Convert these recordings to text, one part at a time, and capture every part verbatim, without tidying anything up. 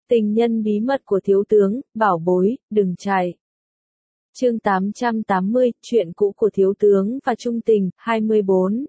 Tình nhân bí mật của thiếu tướng, bảo bối, đừng chạy. Chương tám trăm tám mươi, chuyện cũ của thiếu tướng và trung tình, hai mươi bốn.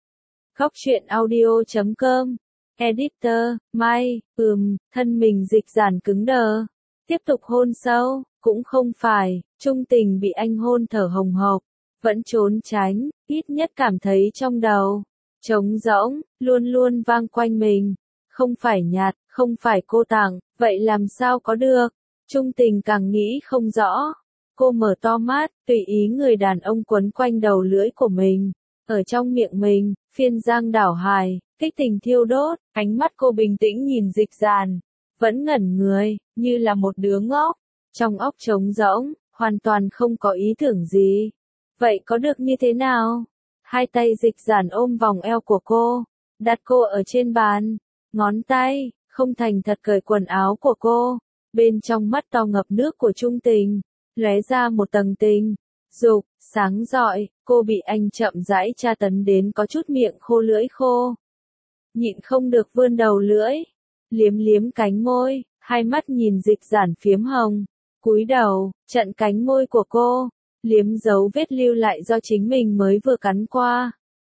Góc truyện audio chấm com. Editor, Mai, ừm, thân mình dịch giản cứng đờ. Tiếp tục hôn sâu, cũng không phải, trung tình bị anh hôn thở hồng hộc, vẫn trốn tránh, ít nhất cảm thấy trong đầu trống rỗng, luôn luôn vang quanh mình. Không phải nhạt, không phải cô tặng, vậy làm sao có được? Trung tình càng nghĩ không rõ. Cô mở to mắt, tùy ý người đàn ông quấn quanh đầu lưỡi của mình. Ở trong miệng mình, phiên giang đảo hài, kích tình thiêu đốt, ánh mắt cô bình tĩnh nhìn dịch giản. Vẫn ngẩn người, như là một đứa ngốc. Trong óc trống rỗng, hoàn toàn không có ý tưởng gì. Vậy có được như thế nào? Hai tay dịch giản ôm vòng eo của cô, đặt cô ở trên bàn. Ngón tay, không thành thật cởi quần áo của cô. Bên trong mắt to ngập nước của trung tình, lóe ra một tầng tình dục, sáng rọi, cô bị anh chậm rãi tra tấn đến có chút miệng khô lưỡi khô. Nhịn không được vươn đầu lưỡi, liếm liếm cánh môi, hai mắt nhìn dịch giản phiếm hồng. Cúi đầu, chặn cánh môi của cô, liếm dấu vết lưu lại do chính mình mới vừa cắn qua.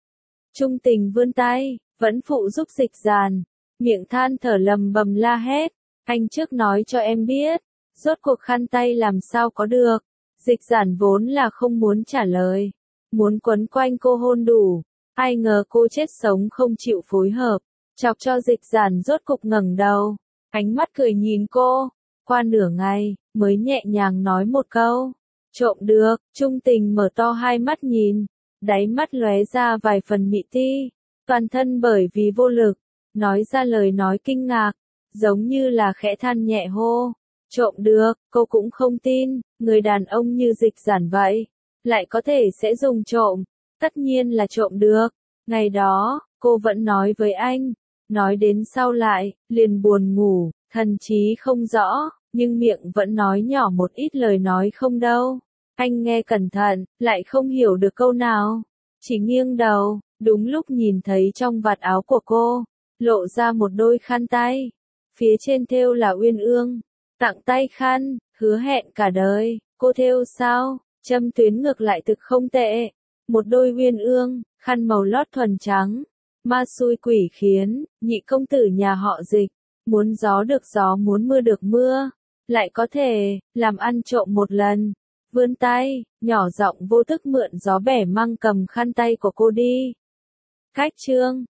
Trung tình vươn tay, vẫn phụ giúp dịch giản. Miệng than thở lầm bầm la hét, anh trước nói cho em biết, rốt cuộc khăn tay làm sao có được. Dịch giản vốn là không muốn trả lời, muốn quấn quanh cô hôn đủ, ai ngờ cô chết sống không chịu phối hợp, chọc cho dịch giản rốt cục ngẩng đầu, ánh mắt cười nhìn cô, qua nửa ngày, mới nhẹ nhàng nói một câu, trộm được. Trung tình mở to hai mắt nhìn, đáy mắt lóe ra vài phần mị ti, toàn thân bởi vì vô lực. Nói ra lời nói kinh ngạc, giống như là khẽ than nhẹ hô. Trộm được, cô cũng không tin, người đàn ông như dịch giản vậy, lại có thể sẽ dùng trộm, tất nhiên là trộm được. Ngày đó, cô vẫn nói với anh, nói đến sau lại, liền buồn ngủ, thần trí không rõ, nhưng miệng vẫn nói nhỏ một ít lời nói không đâu. Anh nghe cẩn thận, lại không hiểu được câu nào, chỉ nghiêng đầu, đúng lúc nhìn thấy trong vạt áo của cô lộ ra một đôi khăn tay, phía trên thêu là uyên ương, tặng tay khăn, hứa hẹn cả đời. Cô thêu sao? Châm tuyến ngược lại thực không tệ, một đôi uyên ương, khăn màu lót thuần trắng. Ma xui quỷ khiến, nhị công tử nhà họ Dịch, muốn gió được gió muốn mưa được mưa, lại có thể làm ăn trộm một lần. Vươn tay, nhỏ giọng vô thức mượn gió bẻ măng cầm khăn tay của cô đi. Cách chương